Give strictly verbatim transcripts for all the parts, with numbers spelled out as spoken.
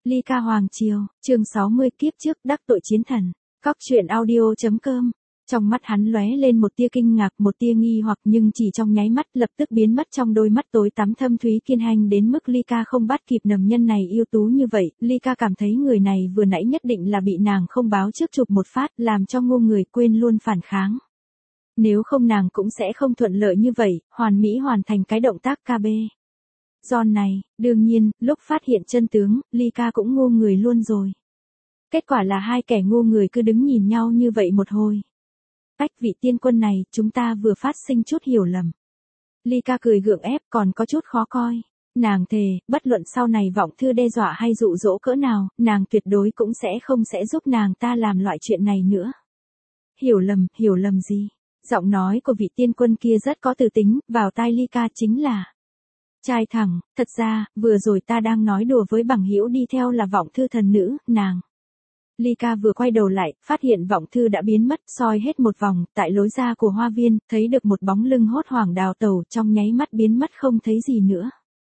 Ly Ca Hoàng Triều, chương sáu mươi kiếp trước đắc tội chiến thần. Cóc truyện audio chấm com. Trong mắt hắn lóe lên một tia kinh ngạc, một tia nghi hoặc, nhưng chỉ trong nháy mắt lập tức biến mất trong đôi mắt tối tắm thâm thúy kiên hành đến mức Ly Ca không bắt kịp nầm nhân này ưu tú như vậy. Ly Ca cảm thấy người này vừa nãy nhất định là bị nàng không báo trước chụp một phát, làm cho ngu người quên luôn phản kháng. Nếu không nàng cũng sẽ không thuận lợi như vậy, hoàn mỹ hoàn thành cái động tác ca bê. Giòn này, đương nhiên, lúc phát hiện chân tướng, Ly Ca cũng ngu người luôn rồi. Kết quả là hai kẻ ngu người cứ đứng nhìn nhau như vậy một hồi. Cách vị tiên quân này, chúng ta vừa phát sinh chút hiểu lầm. Ly Ca cười gượng ép, còn có chút khó coi. Nàng thề, bất luận sau này vọng thư đe dọa hay dụ dỗ cỡ nào, nàng tuyệt đối cũng sẽ không sẽ giúp nàng ta làm loại chuyện này nữa. Hiểu lầm, hiểu lầm gì? Giọng nói của vị tiên quân kia rất có từ tính, vào tai Ly Ca chính là: trai thẳng, thật ra, vừa rồi ta đang nói đùa với bằng hữu đi theo là vọng thư thần nữ, nàng. Ly Ca vừa quay đầu lại, phát hiện vọng thư đã biến mất, soi hết một vòng, tại lối ra của hoa viên, thấy được một bóng lưng hốt hoảng đào tẩu, trong nháy mắt biến mất không thấy gì nữa.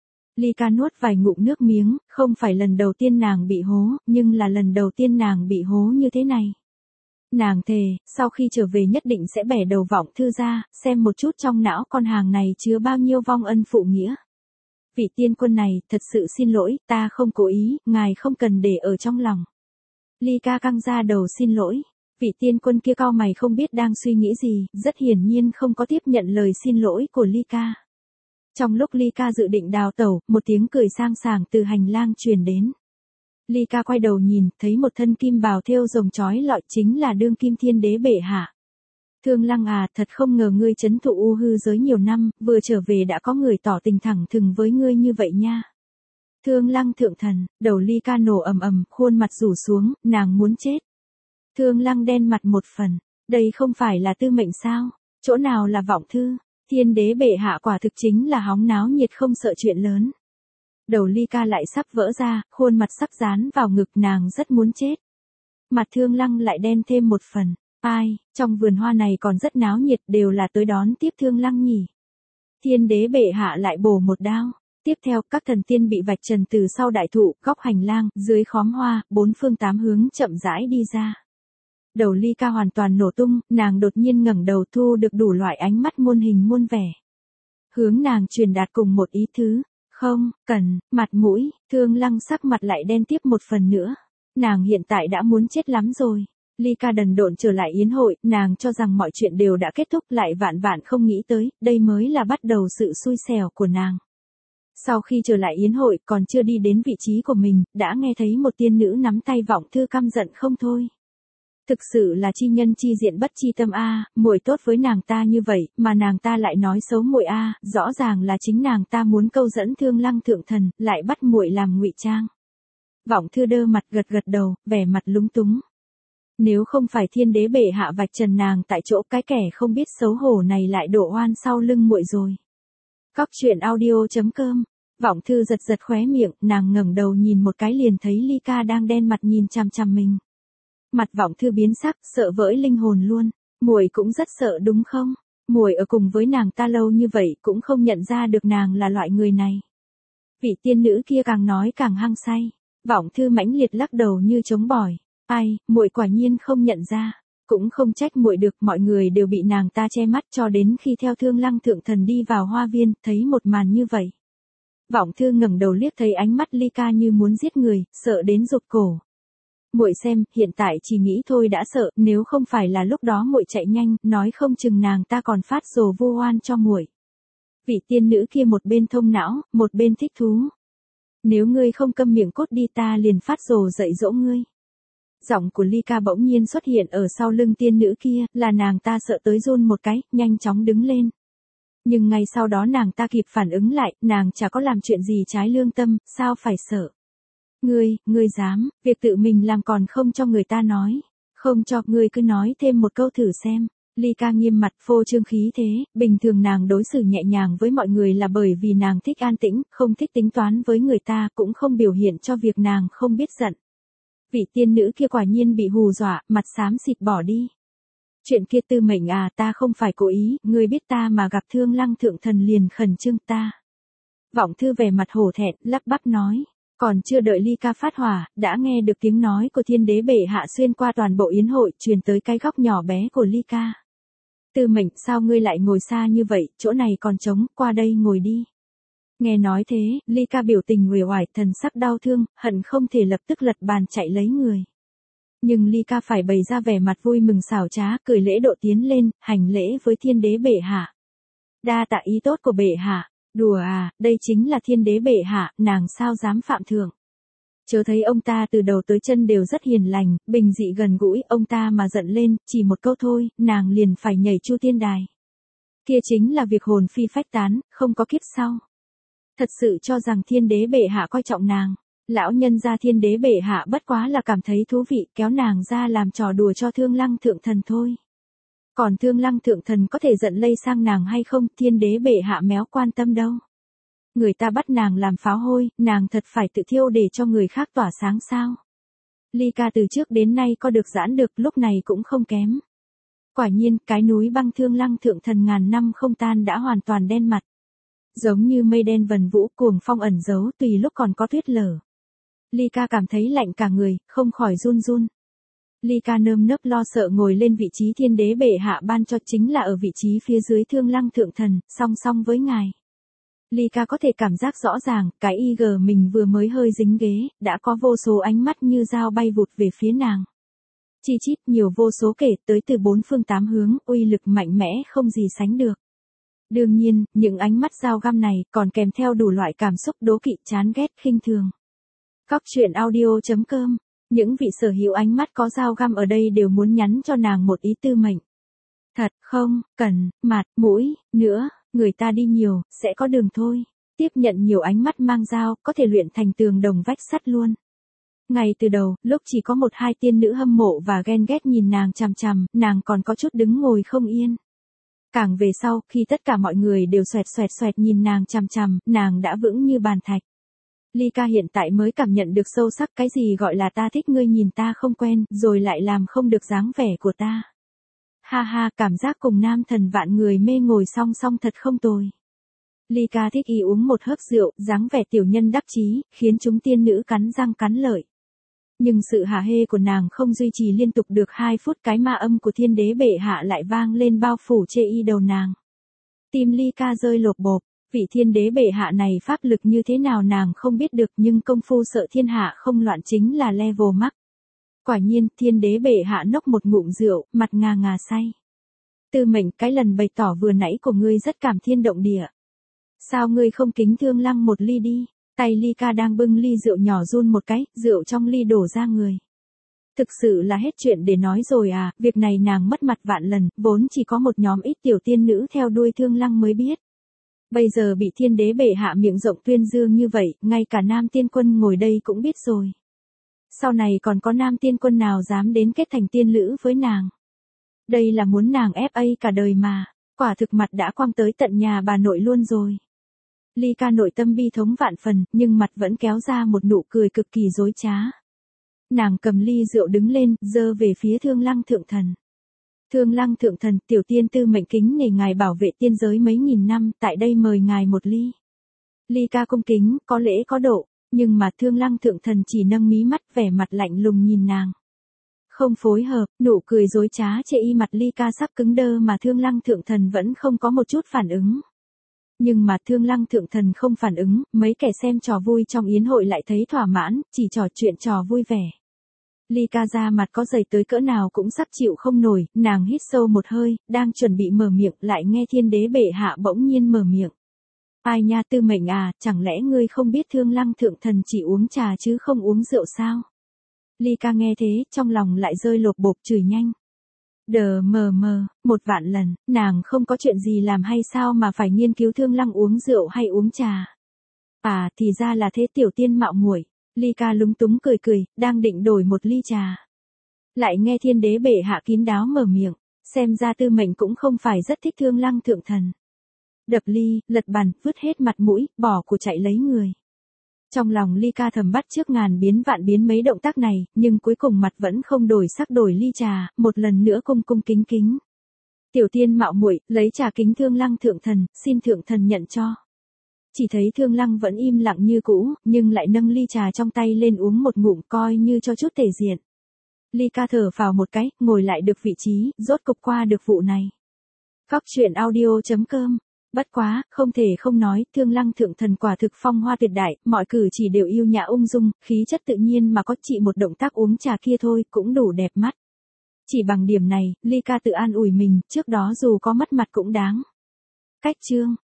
Ly Ca nuốt vài ngụm nước miếng, không phải lần đầu tiên nàng bị hố, nhưng là lần đầu tiên nàng bị hố như thế này. Nàng thề, sau khi trở về nhất định sẽ bẻ đầu vọng thư ra, xem một chút trong não con hàng này chứa bao nhiêu vong ân phụ nghĩa. Vị tiên quân này, thật sự xin lỗi, ta không cố ý, ngài không cần để ở trong lòng. Ly Ca căng ra đầu xin lỗi. Vị tiên quân kia cau mày không biết đang suy nghĩ gì, rất hiển nhiên không có tiếp nhận lời xin lỗi của Ly Ca. Trong lúc Ly Ca dự định đào tẩu, một tiếng cười sang sảng từ hành lang truyền đến. Ly Ca quay đầu nhìn, thấy một thân kim bào thêu rồng chói lọi, chính là đương kim thiên đế bệ hạ. Thương Lăng à, thật không ngờ ngươi trấn thụ u hư giới nhiều năm, vừa trở về đã có người tỏ tình thẳng thừng với ngươi như vậy nha. Thương Lăng thượng thần, đầu Ly Ca nổ ầm ầm, khuôn mặt rủ xuống, nàng muốn chết. Thương Lăng đen mặt một phần, đây không phải là tư mệnh sao, chỗ nào là vọng thư, thiên đế bệ hạ quả thực chính là hóng náo nhiệt không sợ chuyện lớn. Đầu Ly Ca lại sắp vỡ ra, khuôn mặt sắp dán vào ngực, nàng rất muốn chết. Mặt Thương Lăng lại đen thêm một phần. Ai, trong vườn hoa này còn rất náo nhiệt, đều là tới đón tiếp Thương Lăng nhỉ. Thiên đế bệ hạ lại bổ một đao. Tiếp theo, các thần tiên bị vạch trần từ sau đại thụ, góc hành lang, dưới khóm hoa, bốn phương tám hướng chậm rãi đi ra. Đầu Ly Ca hoàn toàn nổ tung, nàng đột nhiên ngẩng đầu thu được đủ loại ánh mắt muôn hình muôn vẻ. Hướng nàng truyền đạt cùng một ý thứ, không, cần, mặt mũi, Thương Lăng sắc mặt lại đen tiếp một phần nữa. Nàng hiện tại đã muốn chết lắm rồi. Ly Ca đần độn trở lại yến hội, nàng cho rằng mọi chuyện đều đã kết thúc, lại vạn vạn không nghĩ tới, đây mới là bắt đầu sự xui xẻo của nàng. Sau khi trở lại yến hội, còn chưa đi đến vị trí của mình, đã nghe thấy một tiên nữ nắm tay vọng thư căm giận không thôi. Thực sự là chi nhân chi diện bất chi tâm a, muội tốt với nàng ta như vậy, mà nàng ta lại nói xấu muội a, rõ ràng là chính nàng ta muốn câu dẫn Thương Lăng thượng thần, lại bắt muội làm ngụy trang. Vọng thư đơ mặt gật gật đầu, vẻ mặt lúng túng. Nếu không phải thiên đế bệ hạ vạch trần nàng tại chỗ, cái kẻ không biết xấu hổ này lại đổ oan sau lưng muội rồi. Cóc truyện audio chấm com. Vọng thư giật giật khóe miệng, nàng ngẩng đầu nhìn một cái liền thấy Ly Ca đang đen mặt nhìn chằm chằm mình. Mặt vọng thư biến sắc, sợ vỡ linh hồn luôn. Muội cũng rất sợ đúng không? Muội ở cùng với nàng ta lâu như vậy cũng không nhận ra được nàng là loại người này. Vị tiên nữ kia càng nói càng hăng say. Vọng thư mãnh liệt lắc đầu như chống bỏi. Ai, muội quả nhiên không nhận ra. Cũng không trách muội được, mọi người đều bị nàng ta che mắt cho đến khi theo Thương Lăng thượng thần đi vào hoa viên, thấy một màn như vậy. Vọng thư ngẩng đầu liếc thấy ánh mắt Ly Ca như muốn giết người, sợ đến rụt cổ. Muội xem, hiện tại chỉ nghĩ thôi đã sợ, nếu không phải là lúc đó muội chạy nhanh, nói không chừng nàng ta còn phát rồ vu oan cho muội. Vị tiên nữ kia một bên thông não, một bên thích thú. Nếu ngươi không câm miệng cốt đi ta liền phát rồ dạy dỗ ngươi. Giọng của Ly Ca bỗng nhiên xuất hiện ở sau lưng tiên nữ kia, là nàng ta sợ tới run một cái, nhanh chóng đứng lên. Nhưng ngay sau đó nàng ta kịp phản ứng lại, nàng chả có làm chuyện gì trái lương tâm, sao phải sợ. Ngươi, ngươi dám, việc tự mình làm còn không cho người ta nói. Không cho, ngươi cứ nói thêm một câu thử xem. Ly Ca nghiêm mặt phô trương khí thế, bình thường nàng đối xử nhẹ nhàng với mọi người là bởi vì nàng thích an tĩnh, không thích tính toán với người ta, cũng không biểu hiện cho việc nàng không biết giận. Vị tiên nữ kia quả nhiên bị hù dọa, mặt xám xịt bỏ đi. Chuyện kia tư mệnh à, ta không phải cố ý, ngươi biết ta mà gặp Thương Lăng thượng thần liền khẩn trương ta. Vọng thư vẻ mặt hổ thẹn, lắp bắp nói. Còn chưa đợi Ly Ca phát hỏa, đã nghe được tiếng nói của thiên đế bệ hạ xuyên qua toàn bộ yến hội truyền tới cái góc nhỏ bé của Ly Ca. Tư Mệnh, sao ngươi lại ngồi xa như vậy, chỗ này còn trống, qua đây ngồi đi. Nghe nói thế, Ly Ca biểu tình uể oải, thần sắc đau thương, hận không thể lập tức lật bàn chạy lấy người. Nhưng Ly Ca phải bày ra vẻ mặt vui mừng xảo trá, cười lễ độ tiến lên, hành lễ với thiên đế bệ hạ. Đa tạ ý tốt của bệ hạ. Đùa à, đây chính là thiên đế bệ hạ, nàng sao dám phạm thượng. Chớ thấy ông ta từ đầu tới chân đều rất hiền lành, bình dị gần gũi, ông ta mà giận lên, chỉ một câu thôi, nàng liền phải nhảy chu tiên đài. Kia chính là việc hồn phi phách tán, không có kiếp sau. Thật sự cho rằng thiên đế bệ hạ coi trọng nàng. Lão nhân gia thiên đế bệ hạ bất quá là cảm thấy thú vị, kéo nàng ra làm trò đùa cho Thương Lăng thượng thần thôi. Còn Thương Lăng thượng thần có thể giận lây sang nàng hay không, thiên đế bệ hạ méo quan tâm đâu. Người ta bắt nàng làm pháo hôi, nàng thật phải tự thiêu để cho người khác tỏa sáng sao. Ly Ca từ trước đến nay có được giãn được, lúc này cũng không kém. Quả nhiên, cái núi băng Thương Lăng thượng thần ngàn năm không tan đã hoàn toàn đen mặt. Giống như mây đen vần vũ, cuồng phong ẩn giấu, tùy lúc còn có tuyết lở. Ly Ca cảm thấy lạnh cả người, không khỏi run run. Ly Ca nơm nớp lo sợ ngồi lên vị trí thiên đế bệ hạ ban cho, chính là ở vị trí phía dưới Thương Lăng thượng thần, song song với ngài. Ly Ca có thể cảm giác rõ ràng, cái y gờ mình vừa mới hơi dính ghế, đã có vô số ánh mắt như dao bay vụt về phía nàng. Chi chít, nhiều vô số kể, tới từ bốn phương tám hướng, uy lực mạnh mẽ không gì sánh được. Đương nhiên, những ánh mắt dao găm này còn kèm theo đủ loại cảm xúc đố kỵ, chán ghét, khinh thường. Cóc truyện audio chấm com. Những vị sở hữu ánh mắt có dao găm ở đây đều muốn nhắn cho nàng một ý Tư Mệnh. Thật không, cần, mặt, mũi, nữa, người ta đi nhiều, sẽ có đường thôi. Tiếp nhận nhiều ánh mắt mang dao, có thể luyện thành tường đồng vách sắt luôn. Ngay từ đầu, lúc chỉ có một hai tiên nữ hâm mộ và ghen ghét nhìn nàng chằm chằm, nàng còn có chút đứng ngồi không yên. Càng về sau, khi tất cả mọi người đều xoẹt xoẹt xoẹt nhìn nàng chằm chằm, nàng đã vững như bàn thạch. Ly Ca hiện tại mới cảm nhận được sâu sắc cái gì gọi là ta thích ngươi nhìn ta không quen, rồi lại làm không được dáng vẻ của ta. Ha ha, cảm giác cùng nam thần vạn người mê ngồi song song thật không tồi. Ly Ca thích ý uống một hớp rượu, dáng vẻ tiểu nhân đắc chí, khiến chúng tiên nữ cắn răng cắn lợi. Nhưng sự hả hê của nàng không duy trì liên tục được hai phút, cái ma âm của thiên đế bệ hạ lại vang lên bao phủ chê y đầu nàng. Tim Ly Ca rơi lột bộp. Vị thiên đế bệ hạ này pháp lực như thế nào nàng không biết được, nhưng công phu sợ thiên hạ không loạn chính là level max. Quả nhiên, thiên đế bệ hạ nốc một ngụm rượu, mặt ngà ngà say. Tư Mệnh, cái lần bày tỏ vừa nãy của ngươi rất cảm thiên động địa. Sao ngươi không kính Thương Lăng một ly đi? Tay Ly Ca đang bưng ly rượu nhỏ run một cái, rượu trong ly đổ ra người. Thực sự là hết chuyện để nói rồi à, việc này nàng mất mặt vạn lần, vốn chỉ có một nhóm ít tiểu tiên nữ theo đuôi Thương Lăng mới biết. Bây giờ bị thiên đế bệ hạ miệng rộng tuyên dương như vậy, ngay cả nam tiên quân ngồi đây cũng biết rồi. Sau này còn có nam tiên quân nào dám đến kết thành tiên lữ với nàng. Đây là muốn nàng ép a cả đời mà, quả thực mặt đã quăng tới tận nhà bà nội luôn rồi. Ly Ca nội tâm bi thống vạn phần, nhưng mặt vẫn kéo ra một nụ cười cực kỳ dối trá. Nàng cầm ly rượu đứng lên, giơ về phía Thương Lăng thượng thần. Thương Lăng thượng thần, tiểu tiên Tư Mệnh kính nể ngài bảo vệ tiên giới mấy nghìn năm, tại đây mời ngài một ly. Ly Ca cung kính, có lễ có độ, nhưng mà Thương Lăng thượng thần chỉ nâng mí mắt, vẻ mặt lạnh lùng nhìn nàng. Không phối hợp, nụ cười dối trá chê y mặt Ly Ca sắp cứng đơ mà Thương Lăng thượng thần vẫn không có một chút phản ứng. Nhưng mà Thương Lăng thượng thần không phản ứng, mấy kẻ xem trò vui trong yến hội lại thấy thỏa mãn, chỉ trò chuyện trò vui vẻ. Ly Ca ra mặt có dày tới cỡ nào cũng sắp chịu không nổi, nàng hít sâu một hơi, đang chuẩn bị mở miệng, lại nghe thiên đế bệ hạ bỗng nhiên mở miệng. Ai nha Tư Mệnh à, chẳng lẽ ngươi không biết Thương Lăng thượng thần chỉ uống trà chứ không uống rượu sao? Ly Ca nghe thế, trong lòng lại rơi lột bột chửi nhanh. Đờ mờ mờ, một vạn lần, nàng không có chuyện gì làm hay sao mà phải nghiên cứu Thương Lăng uống rượu hay uống trà. À, thì ra là thế tiểu tiên mạo muội. Ly Ca lúng túng cười cười, đang định đổi một ly trà. Lại nghe thiên đế bệ hạ kín đáo mở miệng, xem ra Tư Mệnh cũng không phải rất thích Thương Lăng thượng thần. Đập ly, lật bàn, vứt hết mặt mũi, bỏ của chạy lấy người. Trong lòng Ly Ca thầm bắt trước ngàn biến vạn biến mấy động tác này, nhưng cuối cùng mặt vẫn không đổi sắc đổi ly trà, một lần nữa cung cung kính kính. Tiểu tiên mạo muội, lấy trà kính Thương Lăng thượng thần, xin thượng thần nhận cho. Chỉ thấy Thương Lăng vẫn im lặng như cũ, nhưng lại nâng ly trà trong tay lên uống một ngụm coi như cho chút thể diện. Ly Ca thở phào một cái, ngồi lại được vị trí, rốt cục qua được vụ này. Cóc truyện audio chấm com. Bất quá, không thể không nói, Thương Lăng thượng thần quả thực phong hoa tuyệt đại, mọi cử chỉ đều yêu nhã ung dung, khí chất tự nhiên mà có chỉ một động tác uống trà kia thôi, cũng đủ đẹp mắt. Chỉ bằng điểm này, Ly Ca tự an ủi mình, trước đó dù có mất mặt cũng đáng. Cách chương